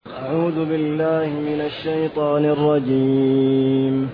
أعوذ بالله من الشيطان الرجيم.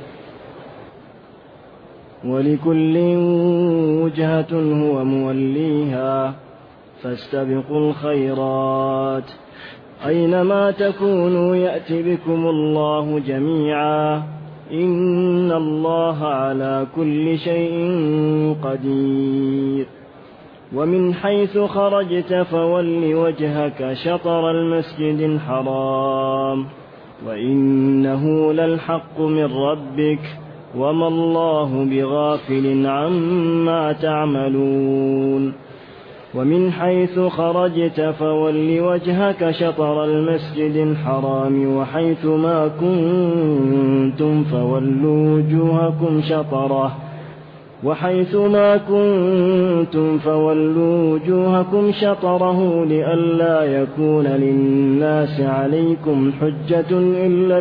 ولكل وجهة هو موليها فاستبقوا الخيرات أينما تكونوا يأت بكم الله جميعا إن الله على كل شيء قدير. ومن حيث خرجت فول وجهك شطر المسجد الحرام وإنه للحق من ربك وما الله بغافل عما تعملون. ومن حيث خرجت فول وجهك شطر المسجد الحرام وحيث ما كنتم فولوا وجوهكم شطره لئلا يكون للناس عليكم حجة إلا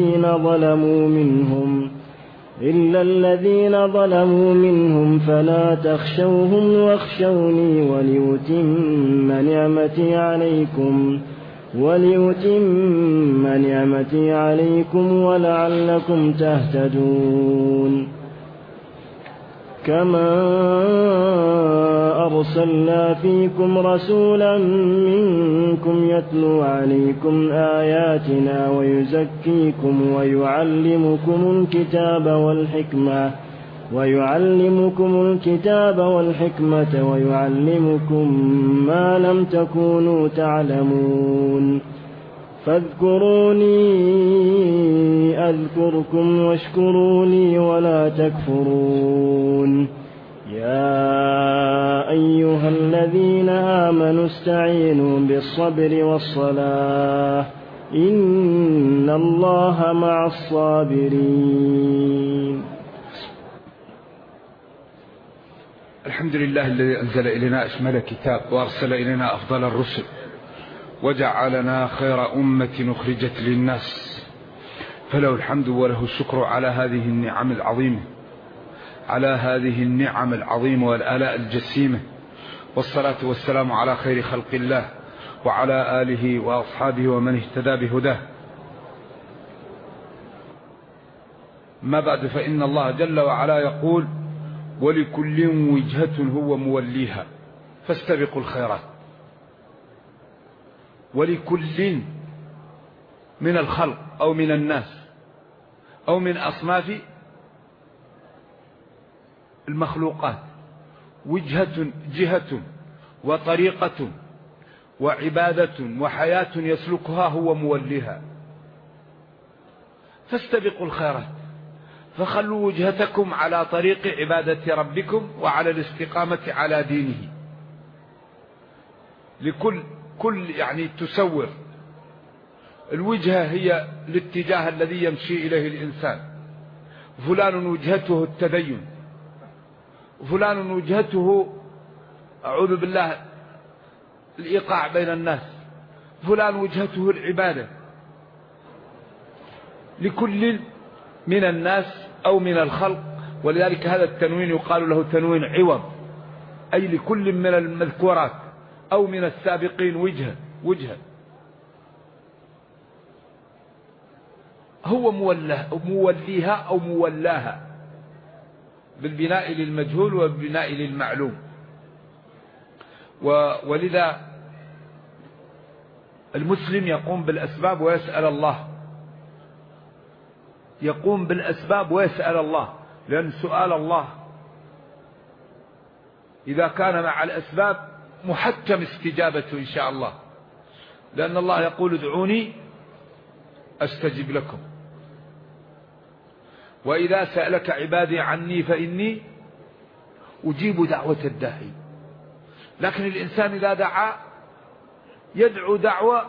الذين ظلموا منهم فلا تخشوهم واخشوني وليتم نعمتي عليكم ولعلكم تهتدون. كما أرسلنا فيكم رسولا منكم يتلو عليكم آياتنا ويزكيكم ويعلمكم الكتاب والحكمة ويعلمكم ما لم تكونوا تعلمون. فاذكروني أذكركم واشكروا لي ولا تكفرون. يا أيها الذين آمنوا استعينوا بالصبر والصلاة إن الله مع الصابرين. الحمد لله الذي أنزل إلينا أشمل كتاب وأرسل إلينا أفضل الرسل وجعلنا خير أمة أخرجت للناس، فله الحمد وله الشكر على هذه النعم العظيمة والآلاء الجسيمة، والصلاة والسلام على خير خلق الله وعلى آله وأصحابه ومن اهتدى بهداه. ما بعد، فإن الله جل وعلا يقول: ولكل وجهة هو موليها فاستبقوا الخيرات. ولكل من الخلق أو من الناس أو من أصناف المخلوقات جهة وطريقة وعبادة وحياة يسلكها هو موليها. فاستبقوا الخيرات، فخلوا وجهتكم على طريق عبادة ربكم وعلى الاستقامة على دينه. كل يعني تسور الوجهة هي الاتجاه الذي يمشي إليه الإنسان. فلان وجهته التدين، فلان وجهته أعوذ بالله الإيقاع بين الناس، فلان وجهته العبادة. لكل من الناس أو من الخلق، ولذلك هذا التنوين يقال له تنوين عوض، أي لكل من المذكورات أو من السابقين وجهة هو موليها أو مولاها، بالبناء للمجهول والبناء للمعلوم. ولذا المسلم يقوم بالأسباب ويسأل الله، لأن سؤال الله إذا كان مع الأسباب محتم استجابته إن شاء الله، لأن الله يقول: ادعوني أستجب لكم، وإذا سألك عبادي عني فإني أجيب دعوة الداعي. لكن الإنسان إذا دعا يدعو دعوة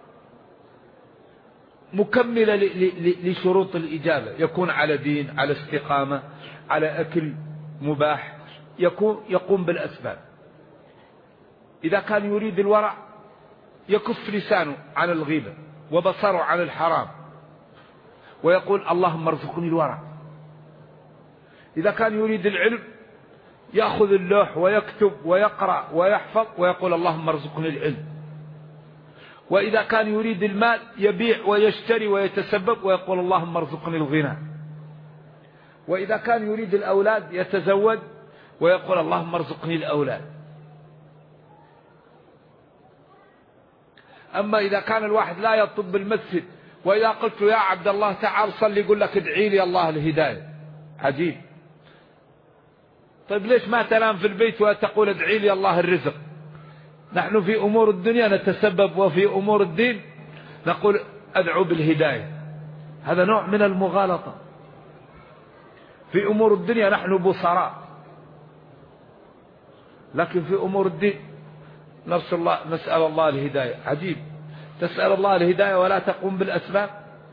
مكملة لشروط الإجابة، يكون على دين، على استقامة، على أكل مباح، يقوم بالأسباب. إذا كان يريد الورع يكف لسانه عن الغيبة وبصره عن الحرام ويقول: اللهم ارزقني الورع. إذا كان يريد العلم يأخذ اللوح ويكتب ويقرأ ويحفظ ويقول: اللهم ارزقني العلم. وإذا كان يريد المال يبيع ويشتري ويتسبب ويقول اللهم ارزقني الغنى. وإذا كان يريد الأولاد يتزوج ويقول اللهم ارزقني الأولاد. أما إذا كان الواحد لا يطب بالمسجد وإذا قلت يا عبد الله تعال صلي يقول لك ادعي لي الله الهداية. عجيب. طيب ليش ما تنام في البيت وتقول ادعي لي الله الرزق؟ نحن في أمور الدنيا نتسبب وفي أمور الدين نقول أدعو بالهداية. هذا نوع من المغالطة. في أمور الدنيا نحن بصراء، لكن في أمور الدين نسأل الله الهداية. عجيب. تسأل الله الهداية ولا تقوم بالأسباب.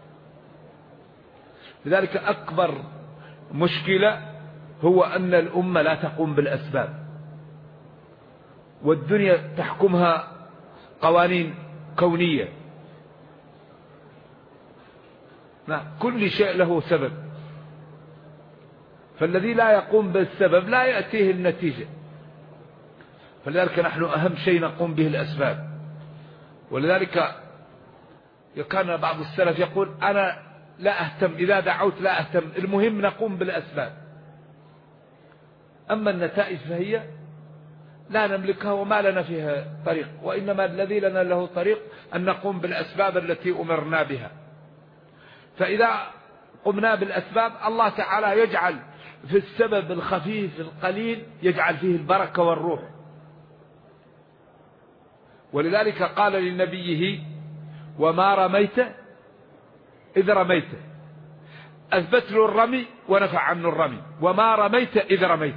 لذلك أكبر مشكلة هو أن الأمة لا تقوم بالأسباب، والدنيا تحكمها قوانين كونية. كل شيء له سبب، فالذي لا يقوم بالسبب لا يأتيه النتيجة. فلذلك نحن أهم شيء نقوم به الأسباب. ولذلك كان بعض السلف يقول أنا لا أهتم، إذا دعوت لا أهتم، المهم نقوم بالأسباب. أما النتائج فهي لا نملكها وما لنا فيها طريق، وإنما الذي لنا له طريق أن نقوم بالأسباب التي أمرنا بها. فإذا قمنا بالأسباب الله تعالى يجعل في السبب الخفيف القليل يجعل فيه البركة والروح. ولذلك قال لنبيه وما رميت إذ رميت، أثبت له الرمي ونفع عنه الرمي. وما رميت إذ رميت.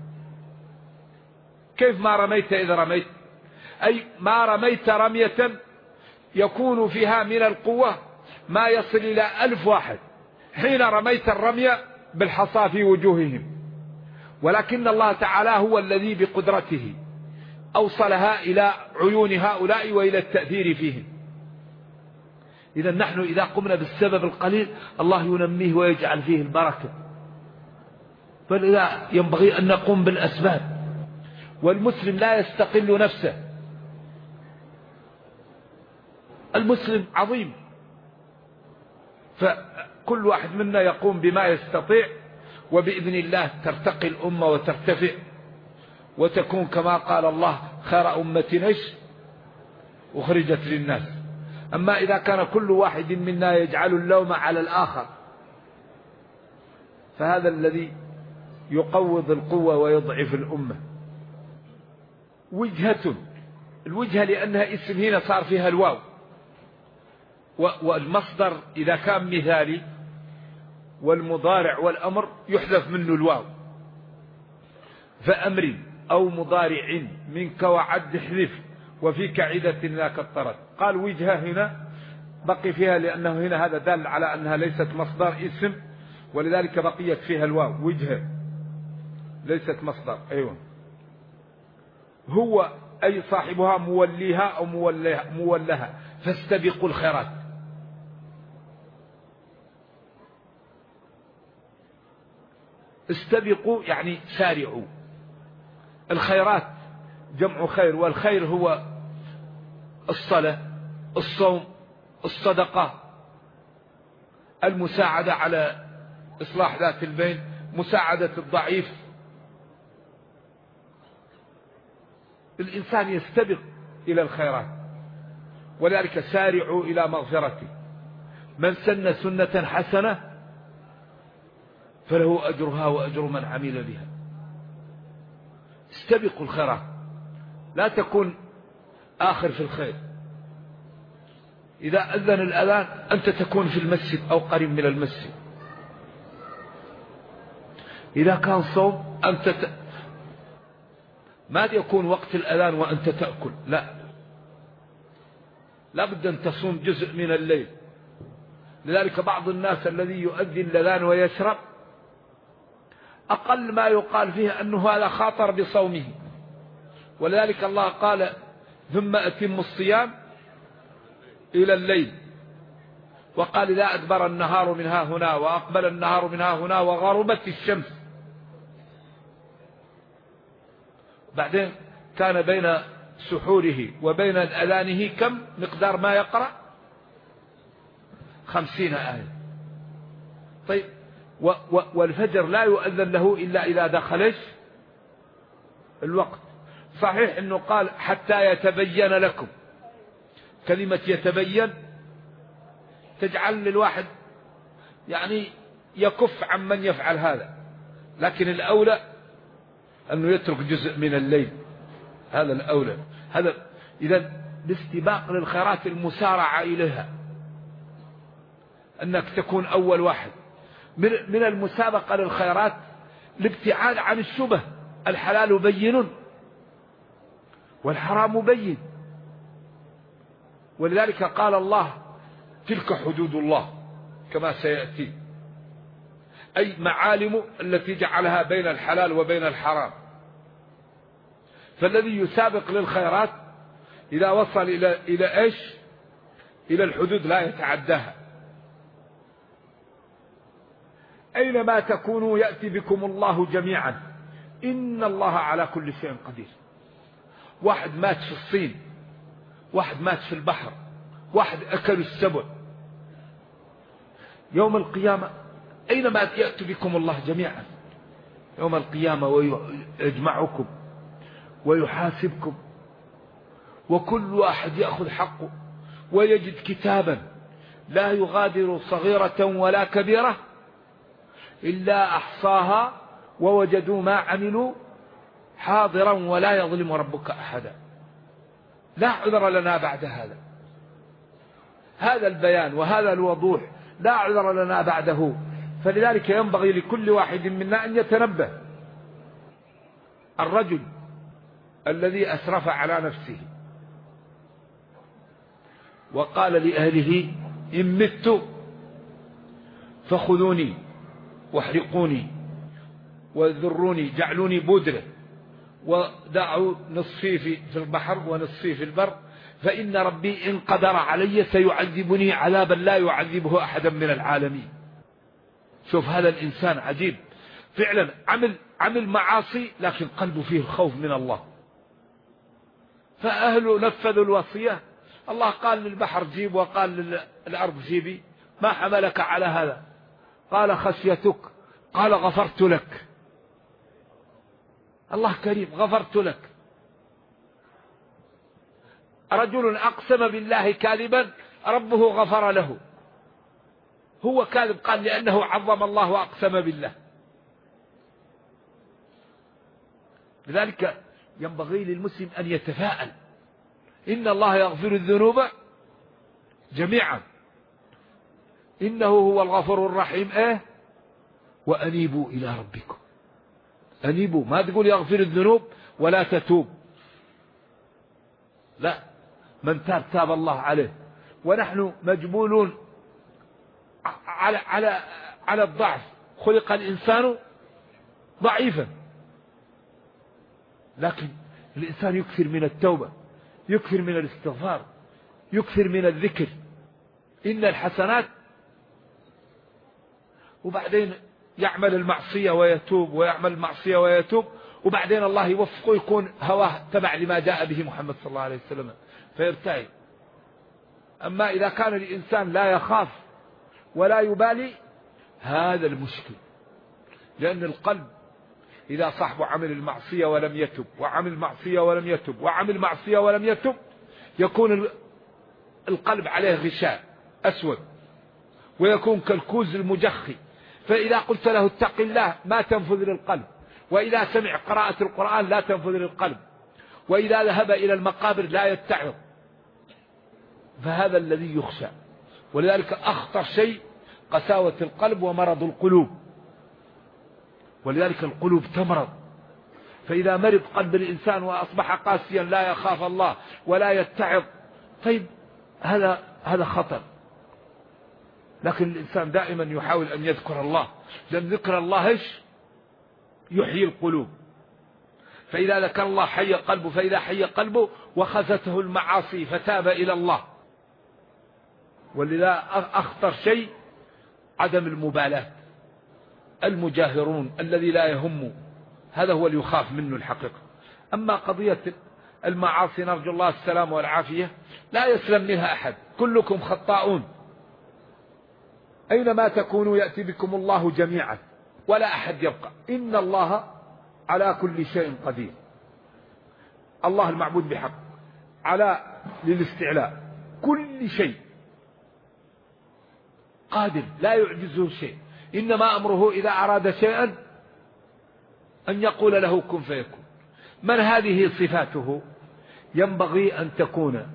كيف ما رميت إذ رميت؟ أي ما رميت رمية يكون فيها من القوة ما يصل إلى 1000 واحد حين رميت الرمية بالحصى في وجوههم، ولكن الله تعالى هو الذي بقدرته أوصلها إلى عيون هؤلاء وإلى التأثير فيهم. إذا نحن إذا قمنا بالسبب القليل الله ينميه ويجعل فيه البركة. فلذا ينبغي أن نقوم بالأسباب. والمسلم لا يستقل نفسه، المسلم عظيم، فكل واحد منا يقوم بما يستطيع، وبإذن الله ترتقي الأمة وترتفع وتكون كما قال الله خير أمة أخرجت للناس. أما إذا كان كل واحد منا يجعل اللوم على الآخر فهذا الذي يقوض القوة ويضعف الأمة. وجهة، الوجهة لأنها اسم هنا صار فيها الواو، والمصدر إذا كان مثالي والمضارع والأمر يحذف منه الواو. فأمر أو مضارع منك وعد احذف وفيك عدة لا كالطرد. قال وجهة هنا بقي فيها لأنه هنا هذا دل على أنها ليست مصدر اسم، ولذلك بقيت فيها الواو. وجهة ليست مصدر. أيوة. هو أي صاحبها موليها أو مولها فاستبقوا الخيرات. استبقوا يعني سارعوا. الخيرات جمع خير، والخير هو الصلاة، الصوم، الصدقة، المساعدة على إصلاح ذات البين، مساعدة الضعيف. الإنسان يستبق إلى الخيرات، ولذلك سارعوا إلى مغفرته. من سن سنة حسنة فله أجرها وأجر من عمل بها. استبقوا الخيرات، لا تكن آخر في الخير. إذا أذن الأذان أنت تكون في المسجد أو قريب من المسجد. إذا كان صوم أنت ما يكون وقت الأذان وأنت تأكل، لا بد أن تصوم جزء من الليل. لذلك بعض الناس الذي يؤذن الأذان ويشرب أقل ما يقال فيه أنه هذا خاطر بصومه. ولذلك الله قال ثم أتم الصيام إلى الليل، وقال إذا أدبر النهار من ها هنا وأقبل النهار من ها هنا وغربت الشمس. بعدين كان بين سحوره وبين أذانه كم مقدار ما يقرأ؟ 50 آية. طيب والفجر لا يؤذن له إلا إذا دخلش الوقت. صحيح أنه قال حتى يتبين لكم، كلمة يتبين تجعل للواحد يعني يكف عن من يفعل هذا، لكن الأولى أنه يترك جزء من الليل، هذا الأولى. هذا إذا الاستباق للخيرات، المسارعة إليها، أنك تكون أول واحد. من المسابقة للخيرات الابتعاد عن الشبه. الحلال بين والحرام بين، ولذلك قال الله تلك حدود الله كما سيأتي، أي معالم التي جعلها بين الحلال وبين الحرام. فالذي يسابق للخيرات إذا وصل إلى إيش؟ إلى الحدود لا يتعداها. أينما تكونوا يأتي بكم الله جميعا إن الله على كل شيء قدير. واحد مات في الصين، واحد مات في البحر، واحد أكل السبع. يوم القيامة أينما يأتي بكم الله جميعا يوم القيامة ويجمعكم ويحاسبكم، وكل واحد يأخذ حقه ويجد كتابا لا يغادر صغيرة ولا كبيرة إلا أحصاها ووجدوا ما عملوا حاضرا ولا يظلم ربك أحدا. لا عذر لنا بعد هذا. هذا البيان وهذا الوضوح لا عذر لنا بعده. فلذلك ينبغي لكل واحد منا أن يتنبه. الرجل الذي أسرف على نفسه وقال لأهله إن مت فخذوني واحرقوني وذروني، جعلوني بودرة ودعوا نصفي في البحر ونصفي في البر، فإن ربي إن قدر علي سيعذبني عذابا لا يعذبه أحدا من العالمين. شوف هذا الإنسان عجيب فعلا، عمل معاصي لكن قلبه فيه الخوف من الله. فأهله نفذوا الوصية. الله قال للبحر جيب وقال للأرض جيبي، ما حملك على هذا؟ قال خشيتك. قال غفرت لك. الله كريم، غفرت لك. رجل أقسم بالله كاذبا ربه غفر له. هو كاذب قال لأنه عظم الله وأقسم بالله. لذلك ينبغي للمسلم أن يتفاءل، إن الله يغفر الذنوب جميعا إنه هو الغفور الرحيم. وأنيبوا إلى ربكم. أنيبوا، ما تقول يغفر الذنوب ولا تتوب، لا، من تاب تاب الله عليه. ونحن مجبولون على الضعف، خلق الإنسان ضعيفا، لكن الإنسان يكثر من التوبة، يكثر من الاستغفار، يكثر من الذكر، إن الحسنات، وبعدين يعمل المعصية ويتوب ويعمل المعصية ويتوب، وبعدين الله يوفقه يكون هواه تبع لما جاء به محمد صلى الله عليه وسلم فيرتعي. أما إذا كان الإنسان لا يخاف ولا يبالي هذا المشكل، لأن القلب إذا صاحبه عمل المعصية ولم يتب وعمل المعصية ولم يتب وعمل المعصية ولم يتب يكون القلب عليه غشاء أسود ويكون كالكوز المجخي. فإذا قلت له اتق الله ما تنفذ للقلب، وإذا سمع قراءة القرآن لا تنفذ للقلب، وإذا ذهب إلى المقابر لا يتعظ. فهذا الذي يخشى. ولذلك أخطر شيء قساوة القلب ومرض القلوب. ولذلك القلوب تمرض. فإذا مرض قلب الإنسان وأصبح قاسيا لا يخاف الله ولا يتعظ، طيب هذا خطر. لكن الإنسان دائما يحاول أن يذكر الله، لأن ذكر الله يحيي القلوب. فإذا ذكر الله حي قلبه، فإذا حي قلبه وخزته المعاصي فتاب إلى الله. ولذا أخطر شيء عدم المبالاة. المجاهرون الذي لا يهم، هذا هو اللي يخاف منه الحقيقة. أما قضية المعاصي نرجو الله السلام والعافية لا يسلم منها أحد، كلكم خطاؤون، أينما تكونوا يأتي بكم الله جميعا ولا أحد يبقى. إن الله على كل شيء قدير. الله المعبود بحق، على للاستعلاء، كل شيء قادر لا يعجزه شيء، إنما أمره إذا أراد شيئا أن يقول له كن فيكون. من هذه صفاته ينبغي أن تكون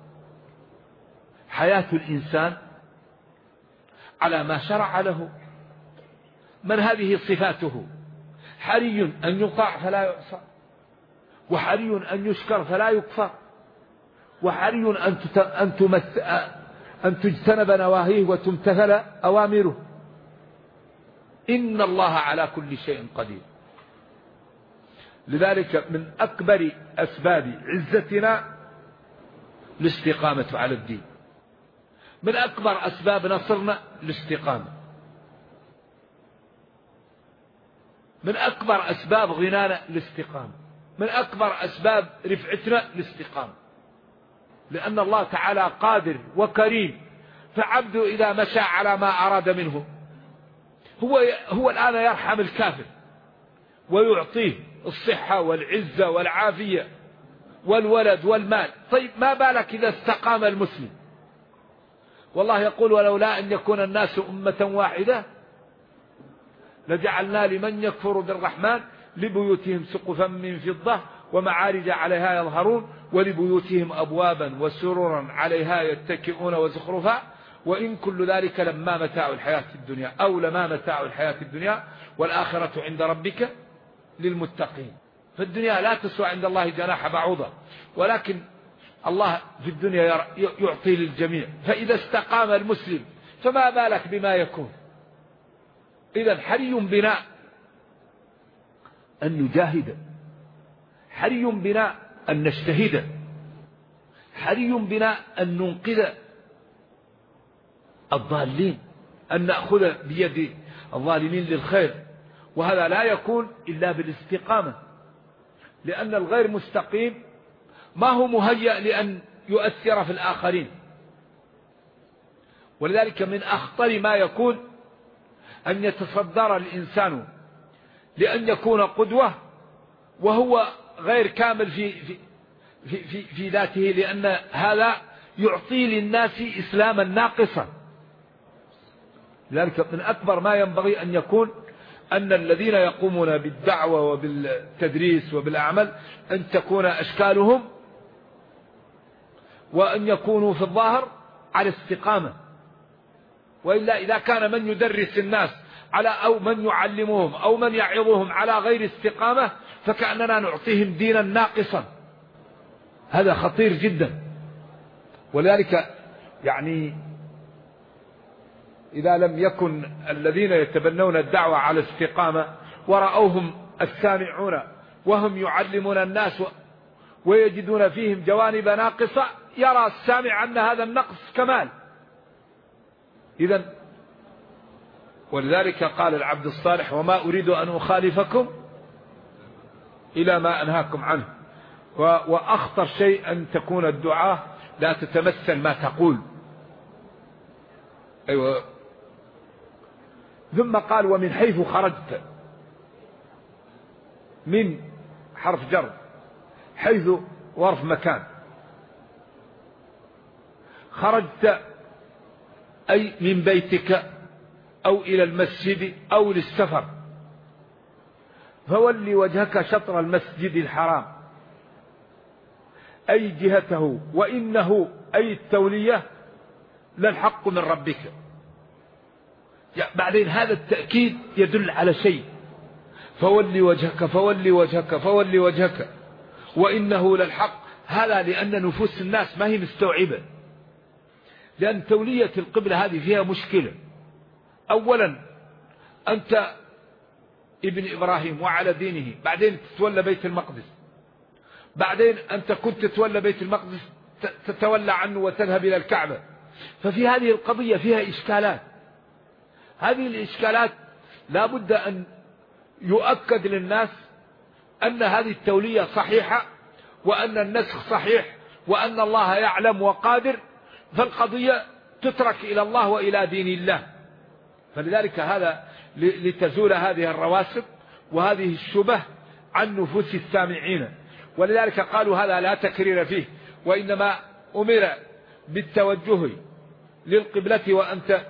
حياة الإنسان على ما شرع له. من هذه صفاته حري أن يطاع فلا يعصى، وحري أن يشكر فلا يكفر، وحري أن تجتنب نواهيه وتمتثل أوامره. إن الله على كل شيء قدير. لذلك من أكبر أسباب عزتنا الاستقامة على الدين، من أكبر أسباب نصرنا الاستقامة، من أكبر أسباب غنانا الاستقامة، من أكبر أسباب رفعتنا الاستقامة. لأن الله تعالى قادر وكريم، فعبده إذا مشى على ما أراد منه هو الآن يرحم الكافر ويعطيه الصحة والعزة والعافية والولد والمال. طيب ما بالك إذا استقام المسلم؟ والله يقول ولولا أن يكون الناس أمة واحدة لجعلنا لمن يكفر بالرحمن لبيوتهم سقفا من فضة ومعارج عليها يظهرون ولبيوتهم أبوابا وسررا عليها يتكئون وزخرفا وإن كل ذلك لما متاع الحياة الدنيا أو لما متاع الحياة الدنيا والآخرة عند ربك للمتقين. فالدنيا لا تسوى عند الله جناح بعوضة، ولكن الله في الدنيا يعطي للجميع. فإذا استقام المسلم فما بالك بما يكون. إذن حري بنا أن نجاهد، حري بنا أن نجتهد، حري بنا أن ننقذ الضالين، أن نأخذ بيد الظالمين للخير. وهذا لا يكون إلا بالاستقامة، لأن الغير مستقيم ما هو مهيأ لأن يؤثر في الآخرين. ولذلك من أخطر ما يكون أن يتصدر الإنسان لأن يكون قدوة وهو غير كامل في ذاته، لأن هذا يعطي للناس إسلاما ناقصا. لذلك من أكبر ما ينبغي أن يكون أن الذين يقومون بالدعوة وبالتدريس وبالأعمال أن تكون أشكالهم وأن يكونوا في الظاهر على استقامة. وإلا إذا كان من يدرس الناس على أو من يعلمهم أو من يعظهم على غير استقامة فكأننا نعطيهم دينا ناقصا. هذا خطير جدا. ولذلك يعني إذا لم يكن الذين يتبنون الدعوة على استقامة ورأوهم السامعون وهم يعلمون الناس ويجدون فيهم جوانب ناقصة، يرى السامع أن هذا النقص كمال. إذن ولذلك قال العبد الصالح وما أريد أن أخالفكم إلى ما أنهاكم عنه. وأخطر شيء أن تكون الدعاء لا تتمثل ما تقول. أيوة. ثم قال ومن حيث خرجت، من حرف جر، حيث ظرف مكان، خرجت أي من بيتك أو إلى المسجد أو للسفر، فول وجهك شطر المسجد الحرام أي جهته، وإنه أي التولية للحق من ربك. بعدين هذا التأكيد يدل على شيء، فول وجهك فول وجهك فول وجهك وإنه للحق. هذا لأن نفوس الناس ما هي مستوعبة، لأن تولية القبلة هذه فيها مشكلة. أولا أنت ابن إبراهيم وعلى دينه، بعدين تتولى بيت المقدس، بعدين أنت كنت تتولى بيت المقدس تتولى عنه وتذهب إلى الكعبة. ففي هذه القضية فيها إشكالات. هذه الإشكالات لا بد أن يؤكد للناس أن هذه التولية صحيحة وأن النسخ صحيح وأن الله يعلم وقادر، فالقضية تترك إلى الله وإلى دين الله. فلذلك هذا لتزول هذه الرواسب وهذه الشبه عن نفوس السامعين. ولذلك قالوا هذا لا تكرير فيه، وإنما أمر بالتوجه للقبلة وأنت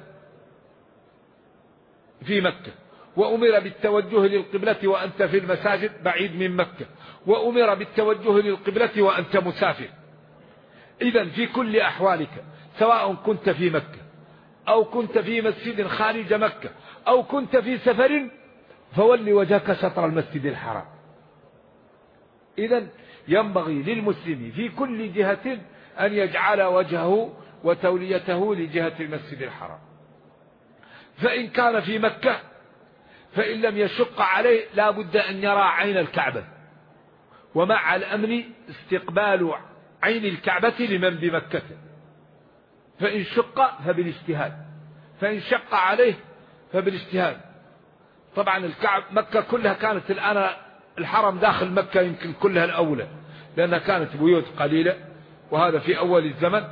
في مكة، وأمر بالتوجه للقبلة وأنت في المساجد بعيد من مكة، وأمر بالتوجه للقبلة وأنت مسافر. إذن في كل أحوالك سواء كنت في مكة أو كنت في مسجد خارج مكة أو كنت في سفر، فول وجهك شطر المسجد الحرام. إذن ينبغي للمسلم في كل جهة أن يجعل وجهه وتوليته لجهة المسجد الحرام. فإن كان في مكة فإن لم يشق عليه لا بد أن يرى عين الكعبة، ومع الأمن استقبال عين الكعبة لمن بمكة. فإن شق فبالاجتهاد، فإن شق عليه فبالاجتهاد. طبعا مكة كلها كانت الآن الحرم داخل مكة يمكن كلها الأولى، لأنها كانت بيوت قليلة، وهذا في أول الزمن.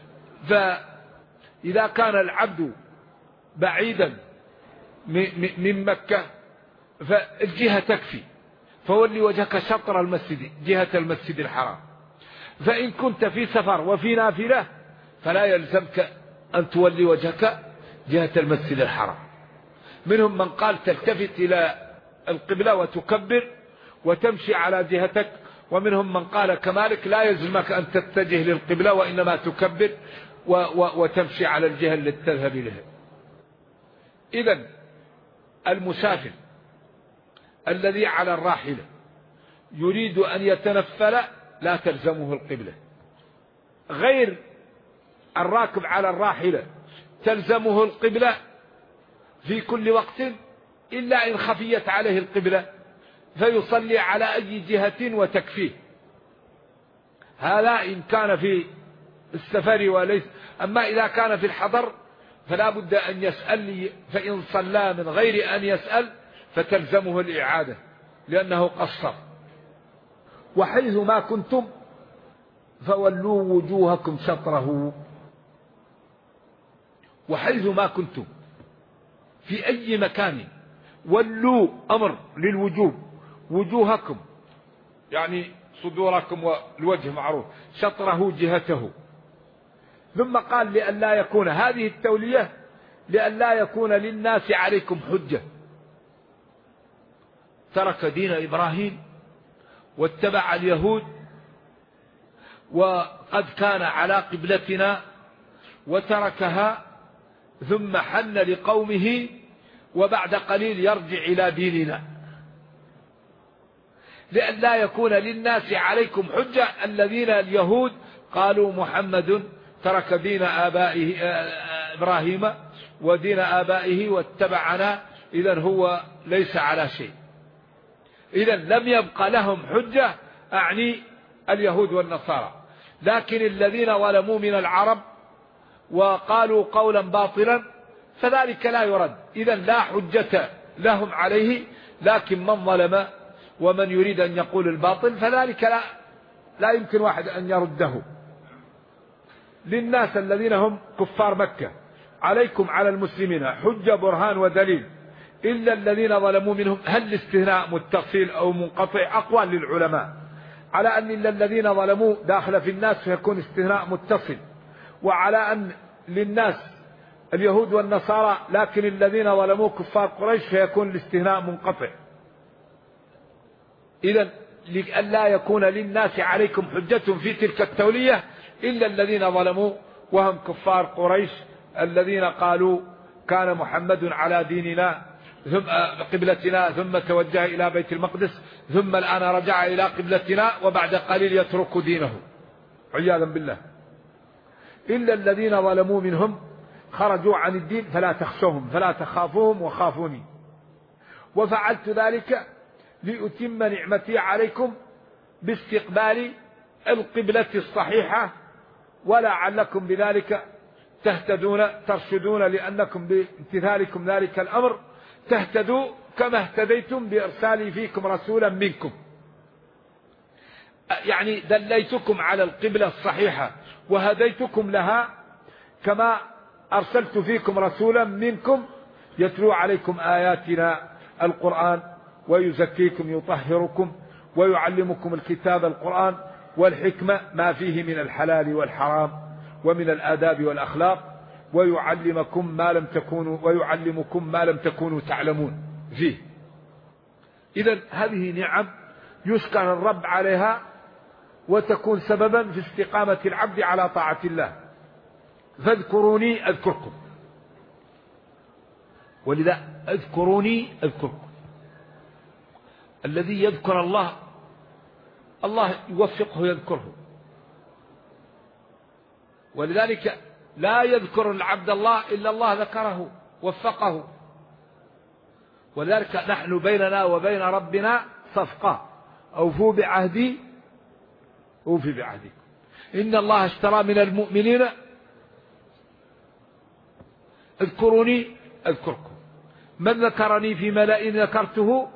فإذا كان العبد بعيدا من مكة فالجهة تكفي، فولي وجهك شطر المسجد جهة المسجد الحرام. فإن كنت في سفر وفي نافلة فلا يلزمك أن تولي وجهك جهة المسجد الحرام. منهم من قال تلتفت إلى القبلة وتكبر وتمشي على جهتك، ومنهم من قال كمالك لا يلزمك أن تتجه للقبلة وإنما تكبر وتمشي على الجهة التي تذهب إليها. إذن المسافر الذي على الراحلة يريد أن يتنفل لا تلزمه القبلة، غير الراكب على الراحلة تلزمه القبلة في كل وقت إلا إن خفيت عليه القبلة فيصلي على أي جهة وتكفيه. هذا إن كان في السفر وليس. أما إذا كان في الحضر فلا بد أن يسأل، فإن صلى من غير أن يسأل فتلزمه الإعادة لأنه قصر. وحيث ما كنتم فولوا وجوهكم شطره. وحيث ما كنتم في أي مكان ولوا أمر للوجوب، وجوهكم يعني صدوركم والوجه معروف، شطره جهته. ثم قال لئلا يكون هذه التولية لئلا يكون للناس عليكم حجة. ترك دين إبراهيم واتبع اليهود وقد كان على قبلتنا وتركها، ثم حن لقومه وبعد قليل يرجع إلى ديننا. لئلا يكون للناس عليكم حجة. الذين اليهود قالوا محمد ترك دين آبائه إبراهيم ودين آبائه واتبعنا، إذن هو ليس على شيء. إذن لم يبقى لهم حجة، أعني اليهود والنصارى. لكن الذين ظلموا من العرب وقالوا قولا باطلا فذلك لا يرد. إذن لا حجة لهم عليه. لكن من ظلم ومن يريد أن يقول الباطل فذلك لا يمكن واحد أن يرده. للناس الذين هم كفار مكة عليكم على المسلمين حجة برهان ودليل إلا الذين ظلموا منهم. هل الاستثناء متصل أو منقطع؟ أقوال للعلماء على أن إلا الذين ظلموا داخل في الناس فيكون استثناء متصل، وعلى أن للناس اليهود والنصارى لكن الذين ظلموا كفار قريش فيكون الاستثناء منقطع. إذن لئلا يكون للناس عليكم حجة في تلك التولية إلا الذين ظلموا وهم كفار قريش الذين قالوا كان محمد على ديننا ثم قبلتنا ظم توجه إلى بيت المقدس ثم الآن رجع إلى قبلتنا وبعد قليل يترك دينه عياذا بالله. إلا الذين ظلموا منهم خرجوا عن الدين فلا تخشوهم فلا تخافوهم وخافوني. وفعلت ذلك لأتم نعمتي عليكم باستقبال القبلة الصحيحة ولعلكم بذلك تهتدون ترشدون، لأنكم بامتثالكم ذلك الأمر تهتدوا كما اهتديتم بإرسالي فيكم رسولا منكم. يعني دليتكم على القبلة الصحيحة وهديتكم لها، كما أرسلت فيكم رسولا منكم يتلو عليكم آياتنا القرآن ويزكيكم يطهركم ويعلمكم الكتاب القرآن والحكمة ما فيه من الحلال والحرام ومن الآداب والأخلاق، ويعلمكم ما لم تكونوا تعلمون فيه. إذن هذه نعم يشكر الرب عليها وتكون سببا في استقامة العبد على طاعة الله. فاذكروني أذكركم، ولذا اذكروني أذكركم. الذي يذكر الله الله يوفقه يذكره، ولذلك لا يذكر العبد الله إلا الله ذكره وفقه. ولذلك نحن بيننا وبين ربنا صفقة: أوفوا بعهدي أوفي بعهدكم، إن الله اشترى من المؤمنين اذكروني أذكركم، من ذكرني في ملأ ذكرته،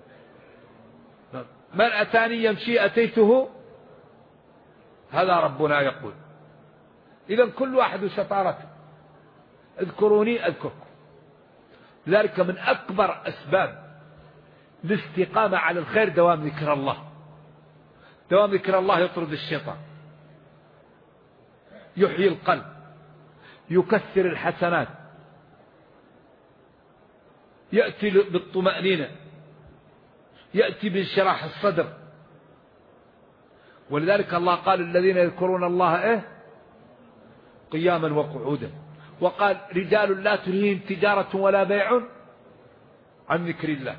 من أتاني يمشي أتيته. هذا ربنا يقول. إذن كل واحد شطارته. اذكروني أذكركم. لذلك من أكبر أسباب الاستقامة على الخير دوام ذكر الله. دوام ذكر الله يطرد الشيطان، يحيي القلب، يكثر الحسنات، يأتي بالطمأنينة، يأتي بانشراح الصدر. ولذلك الله قال: الذين يذكرون الله قياما وقعودا. وقال: رجال لا تلهيهم تجارة ولا بيع عن ذكر الله.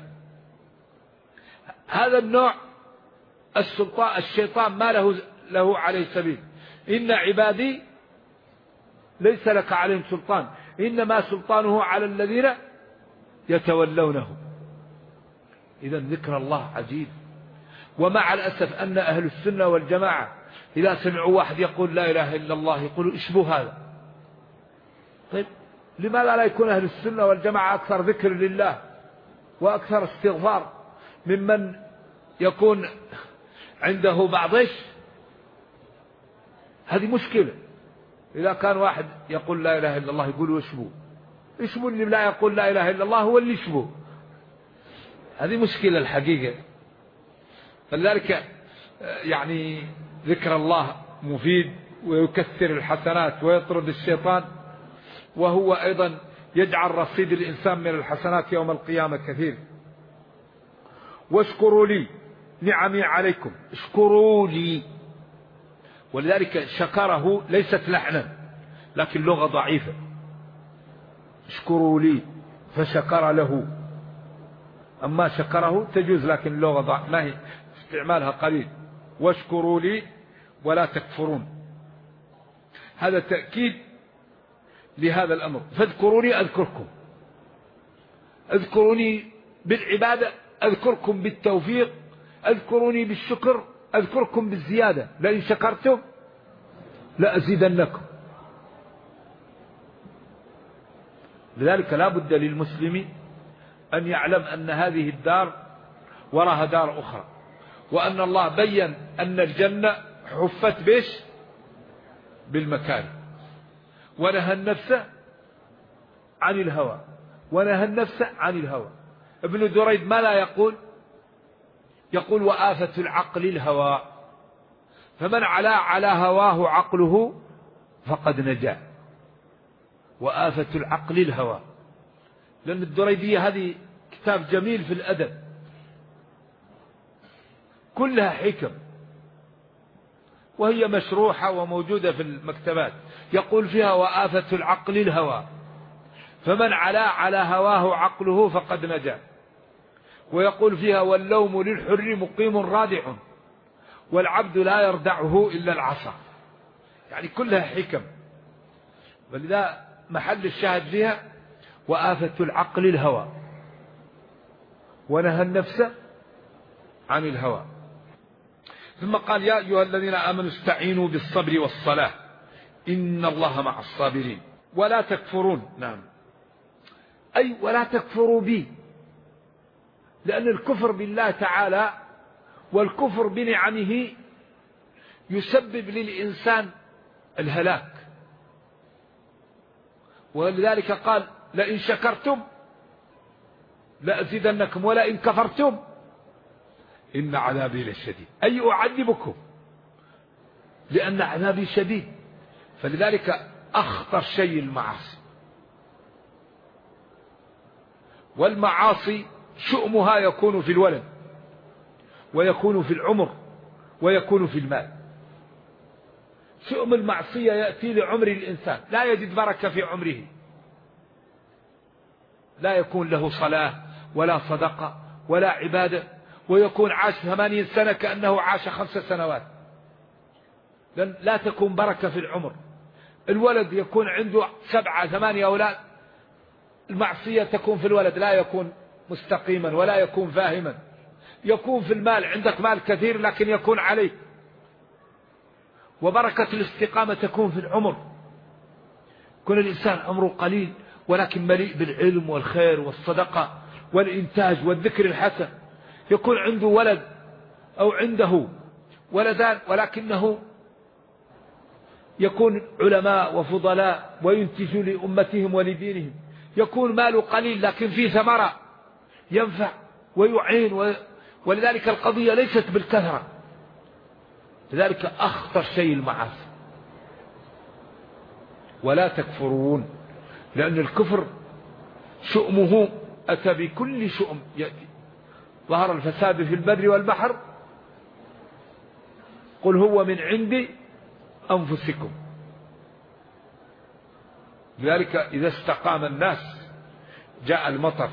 هذا النوع الشيطان ما له عليه سبيل. إن عبادي ليس لك عليهم سلطان، إنما سلطانه على الذين يتولونه. إذا ذكر الله عجيب. ومع الأسف أن أهل السنة والجماعة إذا سمعوا واحد يقول لا إله إلا الله يقولوا إشبه هذا. طيب لماذا لا يكون أهل السنة والجماعة أكثر ذكر لله وأكثر استغفار ممن يكون عنده بعض هذه مشكلة. إذا كان واحد يقول لا إله إلا الله يقولوا إشبه اللي لا يقول لا إله إلا الله هو اللي يشبه. هذه مشكلة الحقيقة. فلذلك يعني ذكر الله مفيد ويكثر الحسنات ويطرد الشيطان، وهو أيضا يجعل رصيد الإنسان من الحسنات يوم القيامة كثير. واشكروا لي نعمي عليكم، اشكروا لي. ولذلك شكره ليست لحنا لكن لغة ضعيفة. اشكروا لي فشكر له، أما شكره تجوز لكن اللغة ضعيفة ما هي استعمالها قليل. واشكروا لي ولا تكفرون، هذا تأكيد لهذا الأمر. فاذكروني أذكركم، اذكروني بالعبادة أذكركم بالتوفيق، اذكروني بالشكر أذكركم بالزيادة، لئن شكرتم لأزيدنكم. لذلك لا بد للمسلم أن يعلم أن هذه الدار وراها دار أخرى، وأن الله بيّن أن الجنة حفت بالمكاره، ونهى النفس عن الهوى، ونهى النفس عن الهوى. ابن دريد ما لا يقول وآفة العقل الهوى، فمن على هواه عقله فقد نجا. وآفة العقل الهوى، لأن الدريدية هذه كتاب جميل في الأدب كلها حكم، وهي مشروحة وموجودة في المكتبات. يقول فيها وآفة العقل الهوى، فمن على هواه عقله فقد نجا. ويقول فيها واللوم للحر مقيم رادع، والعبد لا يردعه إلا العصا. يعني كلها حكم، ولذا محل الشاهد فيها وآفة العقل الهوى، ونهى النفس عن الهوى. ثم قال يا أيها الذين آمنوا استعينوا بالصبر والصلاة إن الله مع الصابرين ولا تكفرون. نعم، أي ولا تكفروا بي، لأن الكفر بالله تعالى والكفر بنعمه يسبب للإنسان الهلاك. ولذلك قال لئن شكرتم لأزيدنكم ولئن كفرتم إن عذابي لشديد، أي أعذبكم لأن عذابي شديد. فلذلك أخطر شيء المعاصي، والمعاصي شؤمها يكون في الولد ويكون في العمر ويكون في المال. شؤم المعصية يأتي لعمر الإنسان، لا يجد بركة في عمره، لا يكون له صلاة ولا صدقة ولا عبادة، ويكون عاش 80 سنة كأنه عاش 5 سنوات. لا تكون بركة في العمر. الولد يكون عنده 7 8 أولاد، المعصية تكون في الولد، لا يكون مستقيما ولا يكون فاهما. يكون في المال، عندك مال كثير لكن يكون عليك. وبركة الاستقامة تكون في العمر، يكون الإنسان عمره قليل ولكن مليء بالعلم والخير والصدقة والإنتاج والذكر الحسن. يكون عنده ولد أو عنده ولدان ولكنه يكون علماء وفضلاء وينتج لأمتهم ولدينهم. يكون ماله قليل لكن فيه ثمرة ينفع ويعين، ولذلك القضية ليست بالكثرة. لذلك أخطر شيء المعاصي. ولا تكفرون، لأن الكفر شؤمه أتى بكل شؤم يأتي. ظهر الفساد في البر والبحر قل هو من عند أنفسكم. لذلك إذا استقام الناس جاء المطر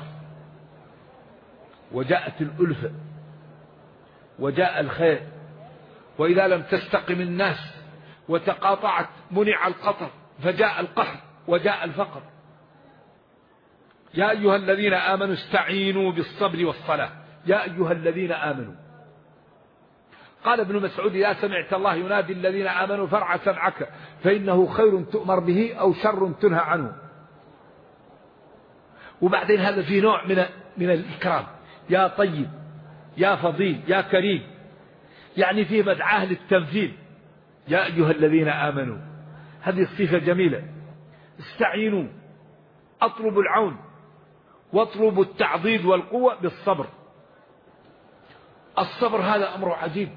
وجاءت الألفة وجاء الخير. وإذا لم تستقم الناس وتقاطعت منع القطر فجاء القحط وجاء الفقر. يا أيها الذين آمنوا استعينوا بالصبر والصلاة. يا أيها الذين آمنوا. قال ابن مسعود إذا سمعت الله ينادي الذين آمنوا فارع سمعك فإنه خير تؤمر به أو شر تنهى عنه. وبعدين هذا في نوع من الإكرام، يا طيب يا فضيل يا كريم، يعني فيه مدعاه للتمثيل. يا أيها الذين آمنوا، هذه الصفة جميلة. استعينوا، أطلبوا العون واطلبوا التعضيد والقوة بالصبر. الصبر هذا أمر عجيب،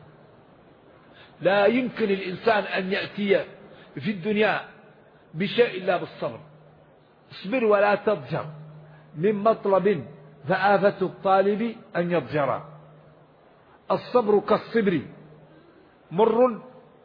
لا يمكن الإنسان أن يأتي في الدنيا بشيء إلا بالصبر. اصبر ولا تضجر من مطلب فآفة الطالب أن يضجر. الصبر كالصبر مر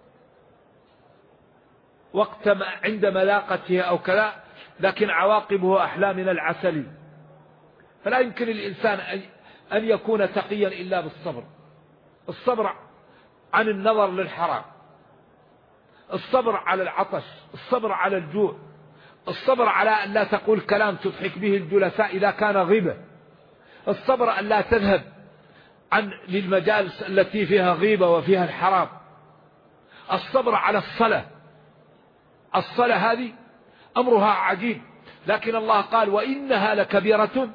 وقت عند ملاقته أو كذا، لكن عواقبه أحلى من العسل. فلا يمكن الإنسان أن يكون تقيا إلا بالصبر. الصبر عن النظر للحرام، الصبر على العطش، الصبر على الجوع، الصبر على أن لا تقول كلام تضحك به الجلساء إذا كان غيبة، الصبر أن لا تذهب للمجالس التي فيها غيبة وفيها الحرام، الصبر على الصلاة. الصلاة هذه أمرها عجيب، لكن الله قال وإنها لكبيرة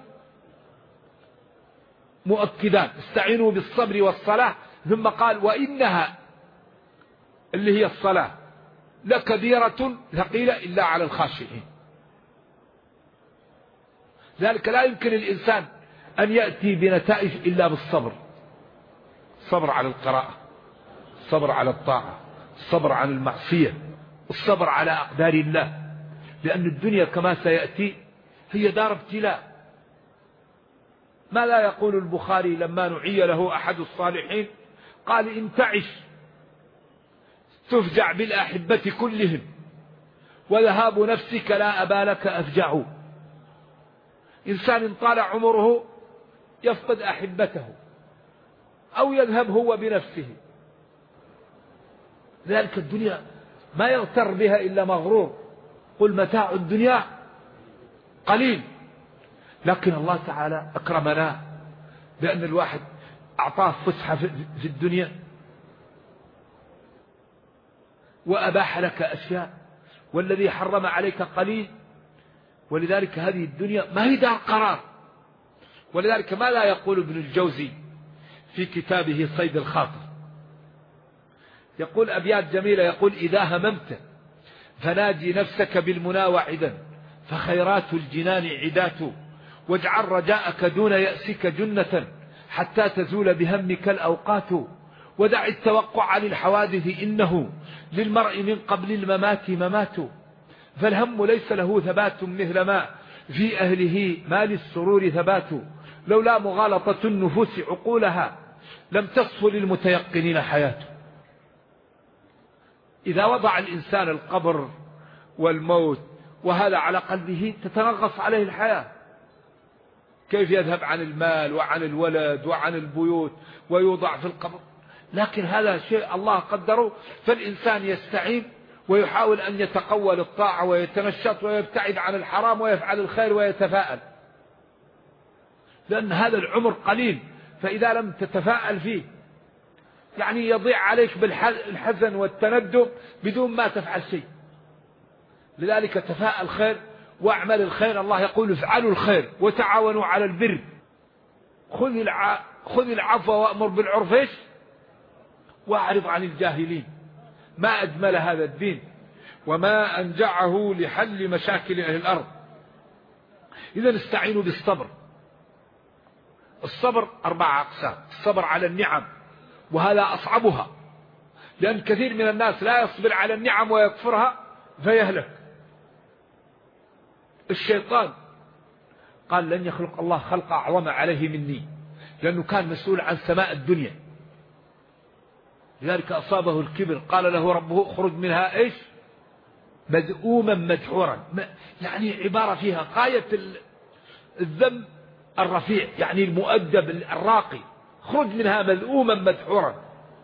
مؤكدات. استعينوا بالصبر والصلاة، ثم قال وإنها اللي هي الصلاة لكبيرة ثقيلة إلا على الخاشعين. ذلك لا يمكن الإنسان أن يأتي بنتائج إلا بالصبر. الصبر على القراءة، الصبر على الطاعة، الصبر عن المعصية، الصبر على أقدار الله. لأن الدنيا كما سيأتي هي دار ابتلاء. ما لا يقول البخاري لما نعي له أحد الصالحين قال إن تعش تفجع بالأحبة كلهم وذهاب نفسك لا أبالك أفجع. إنسان طال عمره يفقد أحبته أو يذهب هو بنفسه. ذلك الدنيا ما يغتر بها إلا مغرور. قل متاع الدنيا قليل. لكن الله تعالى أكرمنا بأن الواحد أعطاه فسحة في الدنيا وأباح لك أشياء، والذي حرم عليك قليل. ولذلك هذه الدنيا ما هي دار قرار. ولذلك ما لا يقول ابن الجوزي في كتابه صيد الخاطر يقول أبيات جميلة، يقول: إذا هممت فناجي نفسك بالمنى وعدا، فخيرات الجنان عدات، واجعل رجاءك دون يأسك جنة، حتى تزول بهمك الأوقات، ودع التوقع للحوادث، إنه للمرء من قبل الممات ممات، فالهم ليس له ثبات مثل ما في أهله ما للسرور ثبات، لولا مغالطة النفوس عقولها لم تصف للمتيقنين حياته. إذا وضع الإنسان القبر والموت وهذا على قلبه تتنغص عليه الحياة، كيف يذهب عن المال وعن الولد وعن البيوت ويوضع في القبر؟ لكن هذا شيء الله قدره، فالإنسان يستعين ويحاول أن يتقوى للطاعة ويتنشط ويبتعد عن الحرام ويفعل الخير ويتفاءل، لأن هذا العمر قليل، فإذا لم تتفاءل فيه يعني يضيع عليك بالحزن والتندم بدون ما تفعل شيء. لذلك تفاءل الخير واعمل الخير. الله يقول: افعلوا الخير وتعاونوا على البر، خذ العفو وأمر بالعرف واعرض عن الجاهلين. ما أجمل هذا الدين وما أنجعه لحل مشاكل أهل الأرض. إذا استعينوا بالصبر. الصبر 4 أقسام: الصبر على النعم، وهذا أصعبها، لأن كثير من الناس لا يصبر على النعم ويكفرها فيهلك. الشيطان قال: لن يخلق الله خلق أعظم عليه مني، لأنه كان مسؤول عن سماء الدنيا، لذلك أصابه الكبر. قال له ربه: اخرج منها إيش؟ مذءوما مدحورا، يعني عبارة فيها غاية الذم الرفيع، يعني المؤدب الراقي. اخرج منها مذءوما مدحورا.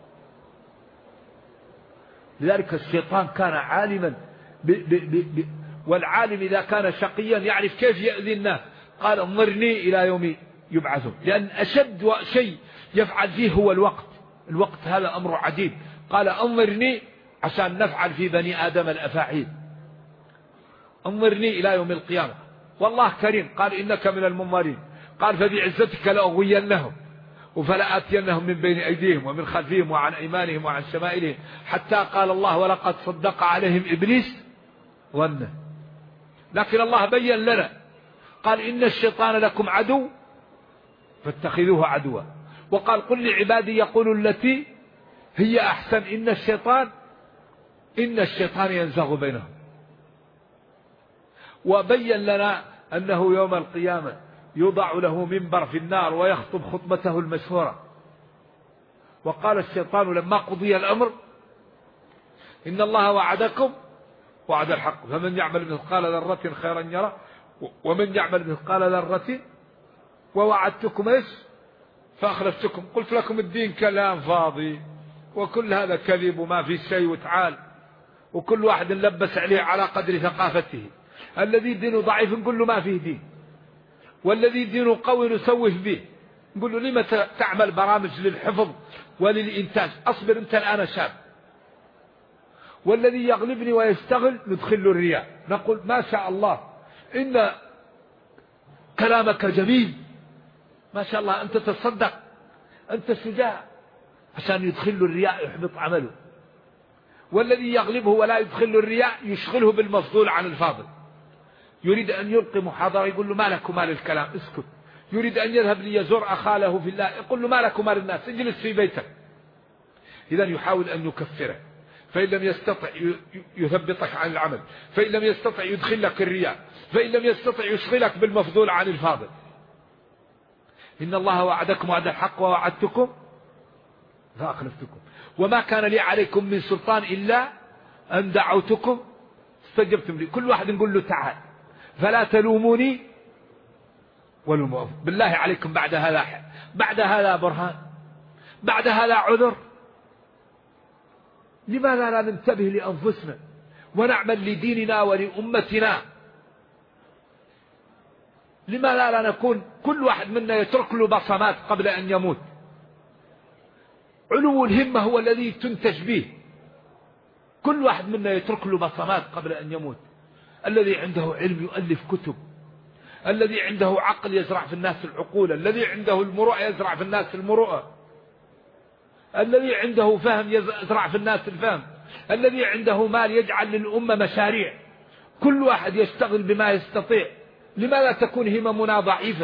لذلك الشيطان كان عالما والعالم إذا كان شقيا يعرف كيف يأذي الناس. قال: انظرني إلى يوم يبعثون، لأن أشد شيء يفعل فيه هو الوقت هذا أمر عجيب. قال: انظرني عشان نفعل في بني آدم الأفاعيل، انظرني إلى يوم القيامة. والله كريم. قال: إنك من المنظرين. قال: فبعزتك لأغوينهم وفلآتينهم من بين أيديهم ومن خلفهم وعن أيمانهم وعن شمائلهم، حتى قال الله: ولقد صدق عليهم إبليس ظنه. لكن الله بين لنا، قال: إن الشيطان لكم عدو فاتخذوه عدوا، وقال: قل لعبادي يقولوا التي هي أحسن إن الشيطان ينزغ بينهم. وبين لنا أنه يوم القيامة يوضع له منبر في النار ويخطب خطبته المشهورة. وقال الشيطان لما قضي الأمر: إن الله وعدكم وعد الحق، فمن يعمل مثقال ذرة خيرا يره ومن يعمل مثقال ذرة ووعدتكم إيش فأخلفتكم. قلت لكم الدين كلام فاضي، وكل هذا كذب وما في شيء، وتعال وكل واحد لبس عليه على قدر ثقافته. الذي دينه ضعيف نقول له ما فيه دين، والذي دينه قوي نسوف به، نقول له لما تعمل برامج للحفظ وللإنتاج؟ أصبر أنت الآن شاب. والذي يغلبني ويشتغل ندخل له الرياء، نقول ما شاء الله إن كلامك جميل، ما شاء الله أنت تصدق، أنت شجاع، عشان يدخل له الرياء يحبط عمله. والذي يغلبه ولا يدخل له الرياء يشغله بالمفضول عن الفاضل. يريد أن يلقي محاضرة يقول له ما لك وما للكلام، اسكت. يريد أن يذهب ليزور أخاله في الله يقول له ما لك وما للناس، اجلس في بيتك. إذا يحاول أن يكفره، فإن لم يستطع يثبطك عن العمل، فإن لم يستطع يدخلك الرياء، فإن لم يستطع يشغلك بالمفضول عن الفاضل. إن الله وعدكم وعد الحق ووعدتكم فأخلفتكم وما كان لي عليكم من سلطان إلا أن دعوتكم استجبتم لي. كل واحد نقول له تعال، فلا تلوموني ولوموا بالله عليكم. بعد هذا برهان، بعد هذا عذر. لماذا لا ننتبه لأنفسنا ونعمل لديننا ولأمتنا؟ لماذا لا نكون كل واحد منا يترك له بصمات قبل أن يموت؟ علو الهمة هو الذي تنتج به. كل واحد منا يترك له بصمات قبل أن يموت. الذي عنده علم يؤلف كتب، الذي عنده عقل يزرع في الناس العقول، الذي عنده المروءة يزرع في الناس المروءة. الذي عنده فهم يزرع في الناس الفهم، الذي عنده مال يجعل للأمة مشاريع، كل واحد يشتغل بما يستطيع. لماذا تكون هممنا ضعيفة؟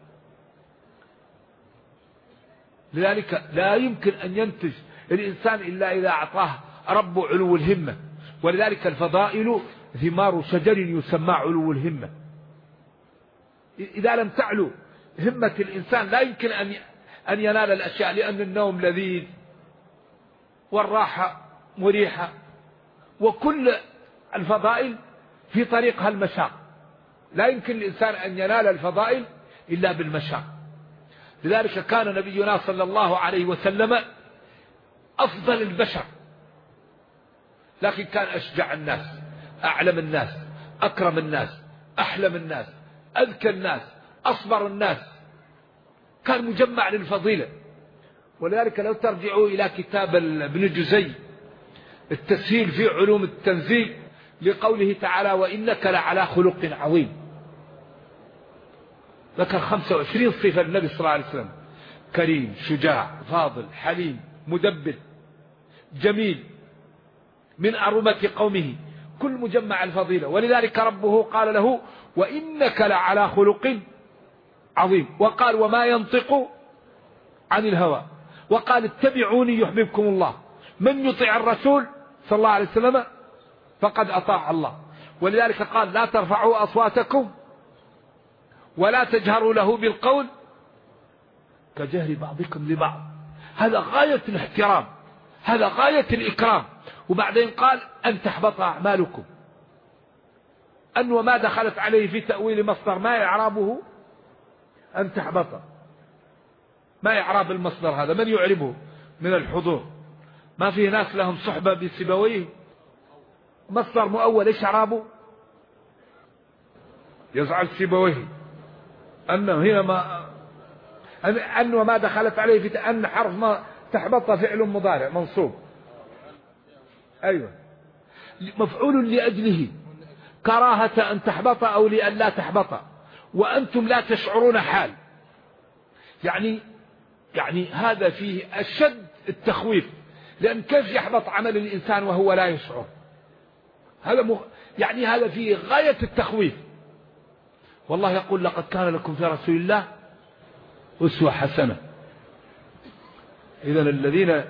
لذلك لا يمكن أن ينتج الإنسان إلا إذا أعطاه رب علو الهمة. ولذلك الفضائل ثمار شجر يسمى علو الهمة. إذا لم تعلو همة الإنسان لا يمكن أن ينال الأشياء، لأن النوم لذيذ والراحة مريحة، وكل الفضائل في طريقها المشاق. لا يمكن الإنسان أن ينال الفضائل إلا بالمشاق. لذلك كان نبينا صلى الله عليه وسلم أفضل البشر، لكن كان أشجع الناس، أعلم الناس، أكرم الناس، أحلم الناس، أذكى الناس، أصبر الناس، كان مجمع للفضيلة. ولذلك لو ترجعوا إلى كتاب ابن جزي التسهيل في علوم التنزيل لقوله تعالى وإنك لعلى خلق عظيم، ذكر 25 صفة للنبي صلى الله عليه وسلم: كريم، شجاع، فاضل، حليم، مدبر، جميل، من أرمة قومه، كل مجمع الفضيلة. ولذلك ربه قال له وإنك لعلى خلق عظيم، وقال وما ينطق عن الهوى، وقال اتبعوني يحببكم الله. من يطيع الرسول صلى الله عليه وسلم فقد أطاع الله. ولذلك قال لا ترفعوا أصواتكم ولا تجهروا له بالقول كجهر بعضكم لبعض. هذا غاية الاحترام، هذا غاية الإكرام. وبعدين قال أن تحبط أعمالكم، أن وما دخلت عليه في تأويل مصدر ما إعرابه أن تحبط. ما إعراب المصدر هذا؟ من يعربه من الحضور؟ ما فيه ناس لهم صحبة بسيبويه؟ مصدر مؤول إيش إعرابه؟ يزعل سيبويه أنه هنا أن وما دخلت عليه في أن حرف ما تحبط فعل مضارع منصوب، أيوة، مفعول لأجله، كراهة أن تحبط أو لأن لا تحبط، وأنتم لا تشعرون حال. يعني هذا فيه أشد التخويف، لأن كيف يحبط عمل الإنسان وهو لا يشعر؟ هذا فيه غاية التخويف. والله يقول لقد كان لكم في رسول الله أسوة حسنة. إذن الذين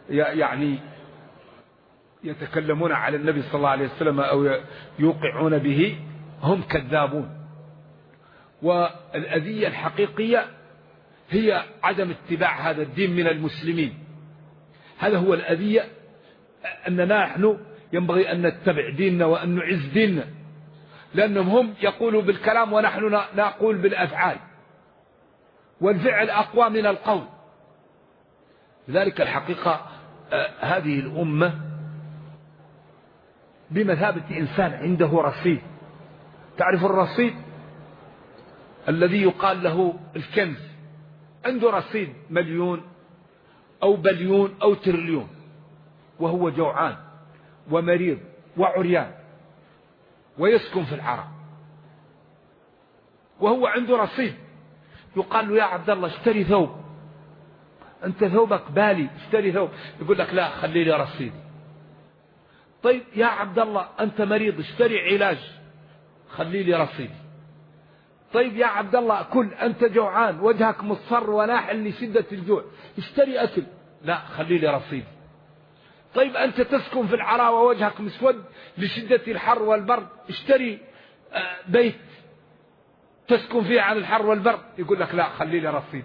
يتكلمون على النبي صلى الله عليه وسلم أو يوقعون به هم كذابون. والأذية الحقيقية هي عدم اتباع هذا الدين من المسلمين. هذا هو الأذية، أننا نحن ينبغي أن نتبع ديننا وأن نعز ديننا، لأنهم هم يقولوا بالكلام ونحن نقول بالأفعال، والفعل أقوى من القول. لذلك الحقيقة هذه الأمة بمثابة إنسان عنده رصيد. تعرف الرصيد الذي يقال له الكنز؟ عنده رصيد 1,000,000 أو بليون أو تريليون، وهو جوعان ومريض وعريان ويسكن في العراء، وهو عنده رصيد. يقال له يا عبد الله اشتري ثوب، أنت ثوبك بالي، اشتري ثوب. يقول لك لا، خلي لي رصيدي. طيب يا عبد الله أنت مريض، اشتري علاج، خلي لي رصيدي. طيب يا عبد الله كل، أنت جوعان وجهك مصفر وناحل لشدة الجوع، اشتري أكل، لا خلي لي رصيدي. طيب أنت تسكن في العراء ووجهك مسود لشدة الحر والبرد، اشتري بيت تسكن فيه عن الحر والبرد. يقول لك لا خلي لي رصيدي.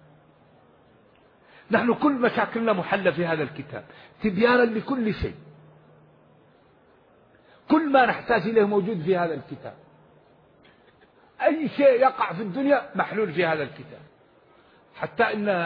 نحن كل مشاكلنا محلة في هذا الكتاب تبيانا لكل شيء، كل ما نحتاج إليه موجود في هذا الكتاب. أي شيء يقع في الدنيا محلول في هذا الكتاب. حتى إن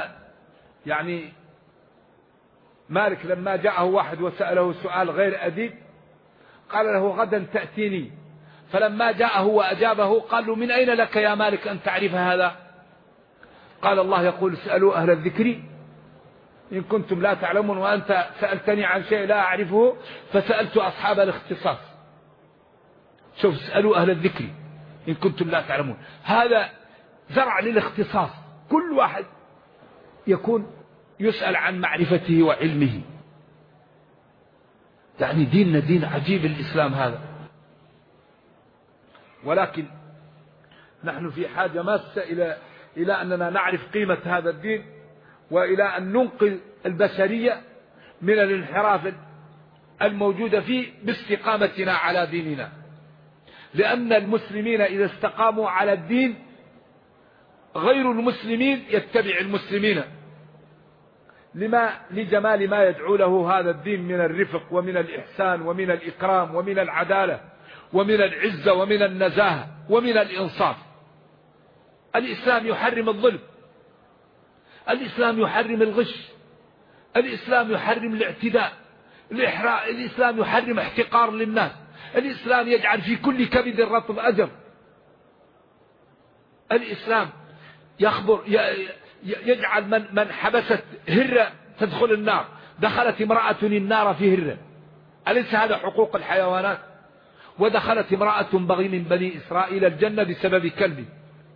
مالك لما جاءه واحد وسأله سؤال غير أديب قال له غدا تأتيني، فلما جاءه وأجابه قال له من أين لك يا مالك أن تعرف هذا؟ قال الله يقول اسألوا أهل الذكر إن كنتم لا تعلمون، وأنت سألتني عن شيء لا أعرفه فسألت أصحاب الاختصاص. شوف، اسألوا أهل الذكر إن كنتم لا تعلمون، هذا زرع للاختصاص. كل واحد يكون يسأل عن معرفته وعلمه. يعني ديننا دين عجيب الإسلام هذا، ولكن نحن في حاجة ماسة إلى أننا نعرف قيمة هذا الدين، وإلى أن ننقذ البشرية من الانحراف الموجود فيه باستقامتنا على ديننا. لأن المسلمين إذا استقاموا على الدين غير المسلمين يتبع المسلمين، لجمال ما يدعو له هذا الدين من الرفق ومن الإحسان ومن الإكرام ومن العدالة ومن العزة ومن النزاهة ومن الإنصاف. الإسلام يحرم الظلم، الإسلام يحرم الغش، الإسلام يحرم الاعتداء، الإسلام يحرم احتقار للناس، الإسلام يجعل في كل كبد رطب أجر. الإسلام يجعل من حبست هرة تدخل النار، دخلت امرأة النار في هرة، أليس هذا حقوق الحيوانات؟ ودخلت امرأة بغي من بني إسرائيل الجنة بسبب كلب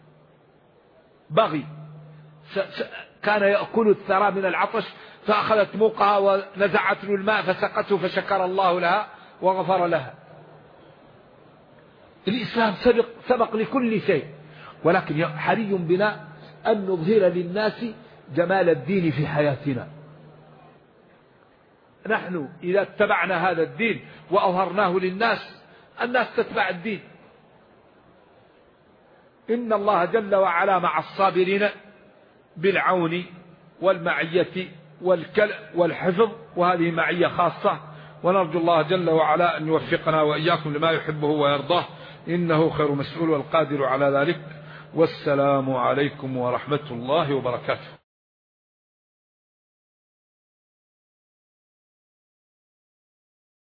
بغي كان يأكل الثرى من العطش، فأخذت موقها ونزعت له الماء فسقته فشكر الله لها وغفر لها. الإسلام سبق لكل شيء، ولكن حري بنا أن نظهر للناس جمال الدين في حياتنا. نحن إذا اتبعنا هذا الدين وأظهرناه للناس، الناس تتبع الدين. إن الله جل وعلا مع الصابرين بالعون والمعية والحفظ، وهذه معية خاصة، ونرجو الله جل وعلا أن يوفقنا وإياكم لما يحبه ويرضاه، إنه خير مسؤول والقادر على ذلك. والسلام عليكم ورحمة الله وبركاته.